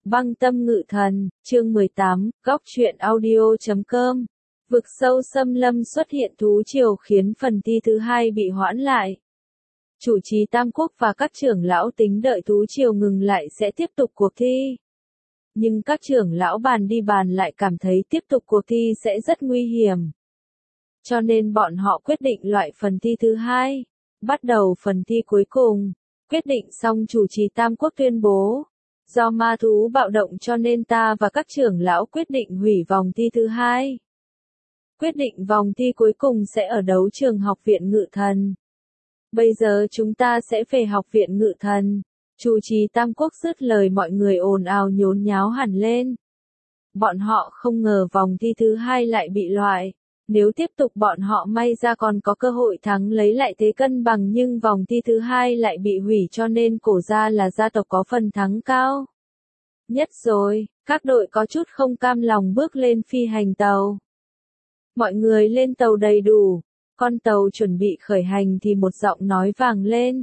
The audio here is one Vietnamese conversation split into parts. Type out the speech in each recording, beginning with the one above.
Băng tâm ngự thần, chương 18, góc truyện audio.com. Vực sâu xâm lâm xuất hiện thú triều khiến phần thi thứ hai bị hoãn lại. Chủ trì Tam Quốc và các trưởng lão tính đợi thú triều ngừng lại sẽ tiếp tục cuộc thi. Nhưng các trưởng lão bàn đi bàn lại cảm thấy tiếp tục cuộc thi sẽ rất nguy hiểm. Cho nên bọn họ quyết định loại phần thi thứ hai. Bắt đầu phần thi cuối cùng. Quyết định xong chủ trì Tam Quốc tuyên bố. Do ma thú bạo động cho nên ta và các trưởng lão quyết định hủy vòng thi thứ hai. Quyết định vòng thi cuối cùng sẽ ở đấu trường học viện ngự thần. Bây giờ chúng ta sẽ về học viện ngự thần. Chủ trì Tam Quốc dứt lời mọi người ồn ào nhốn nháo hẳn lên. Bọn họ không ngờ vòng thi thứ hai lại bị loại. Nếu tiếp tục bọn họ may ra còn có cơ hội thắng lấy lại thế cân bằng nhưng vòng thi thứ hai lại bị hủy cho nên cổ gia là gia tộc có phần thắng cao. Nhất rồi, các đội có chút không cam lòng bước lên phi hành tàu. Mọi người lên tàu đầy đủ, con tàu chuẩn bị khởi hành thì một giọng nói vang lên.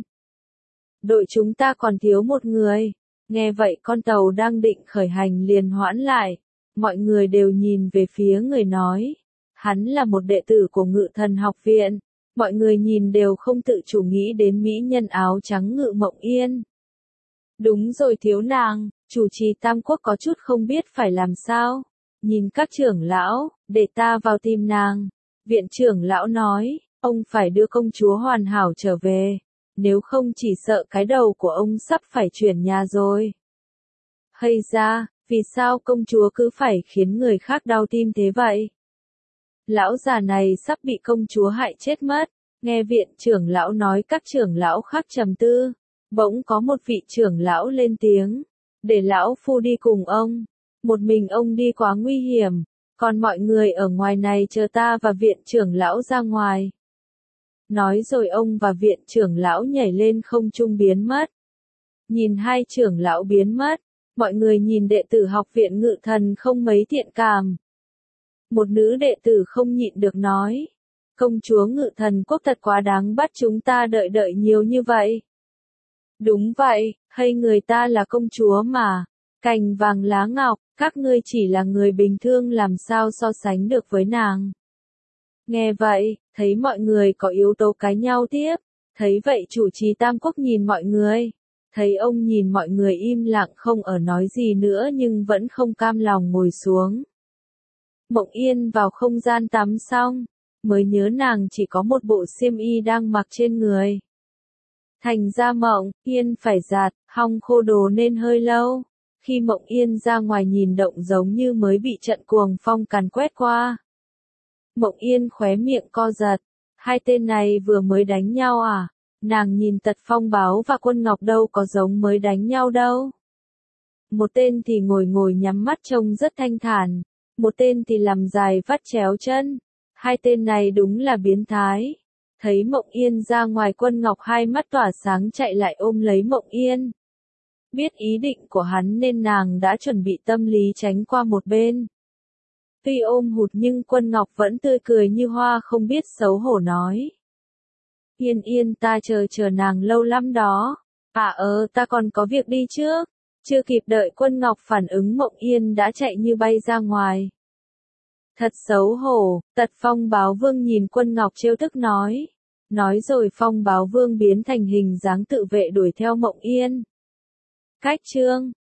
Đội chúng ta còn thiếu một người. Nghe vậy con tàu đang định khởi hành liền hoãn lại. Mọi người đều nhìn về phía người nói. Hắn là một đệ tử của Ngự Thần học viện. Mọi người nhìn đều không tự chủ nghĩ đến mỹ nhân áo trắng Ngự Mộng Yên. Đúng rồi thiếu nàng, chủ trì Tam Quốc có chút không biết phải làm sao. Nhìn các trưởng lão, để ta vào tìm nàng. Viện trưởng lão nói, ông phải đưa công chúa hoàn hảo trở về. Nếu không chỉ sợ cái đầu của ông sắp phải chuyển nhà rồi. Hay ra, vì sao công chúa cứ phải khiến người khác đau tim thế vậy? Lão già này sắp bị công chúa hại chết mất. Nghe viện trưởng lão nói các trưởng lão khác trầm tư. Bỗng có một vị trưởng lão lên tiếng. Để lão phu đi cùng ông. Một mình ông đi quá nguy hiểm. Còn mọi người ở ngoài này chờ ta và viện trưởng lão ra ngoài. Nói rồi ông và viện trưởng lão nhảy lên không trung biến mất. Nhìn hai trưởng lão biến mất. Mọi người nhìn đệ tử học viện ngự thần không mấy thiện cảm. Một nữ đệ tử không nhịn được nói. Công chúa ngự thần quốc thật quá đáng bắt chúng ta đợi nhiều như vậy. Đúng vậy, hay người ta là công chúa mà. Cành vàng lá ngọc, các ngươi chỉ là người bình thường làm sao so sánh được với nàng. Nghe vậy, thấy mọi người có yếu tố cãi nhau tiếp. Thấy vậy chủ trì Tam Quốc nhìn mọi người. Thấy ông nhìn mọi người im lặng không ở nói gì nữa nhưng vẫn không cam lòng ngồi xuống. Mộng Yên vào không gian tắm xong, mới nhớ nàng chỉ có một bộ xiêm y đang mặc trên người. Thành ra Mộng Yên phải giặt, hong khô đồ nên hơi lâu. Khi Mộng Yên ra ngoài nhìn động giống như mới bị trận cuồng phong càn quét qua. Mộng Yên khóe miệng co giật, hai tên này vừa mới đánh nhau à? Nàng nhìn Tật Phong Báo và Quân Ngọc đâu có giống mới đánh nhau đâu. Một tên thì ngồi nhắm mắt trông rất thanh thản, một tên thì làm dài vắt chéo chân. Hai tên này đúng là biến thái. Thấy Mộng Yên ra ngoài Quân Ngọc hai mắt tỏa sáng chạy lại ôm lấy Mộng Yên. Biết ý định của hắn nên nàng đã chuẩn bị tâm lý tránh qua một bên. Tuy ôm hụt nhưng Quân Ngọc vẫn tươi cười như hoa không biết xấu hổ nói. Yên ta chờ nàng lâu lắm đó. Ta còn có việc đi trước. Chưa kịp đợi Quân Ngọc phản ứng Mộng Yên đã chạy như bay ra ngoài. Thật xấu hổ, Tật Phong Báo Vương nhìn Quân Ngọc trêu tức nói. Nói rồi Phong Báo Vương biến thành hình dáng tự vệ đuổi theo Mộng Yên. Cách chương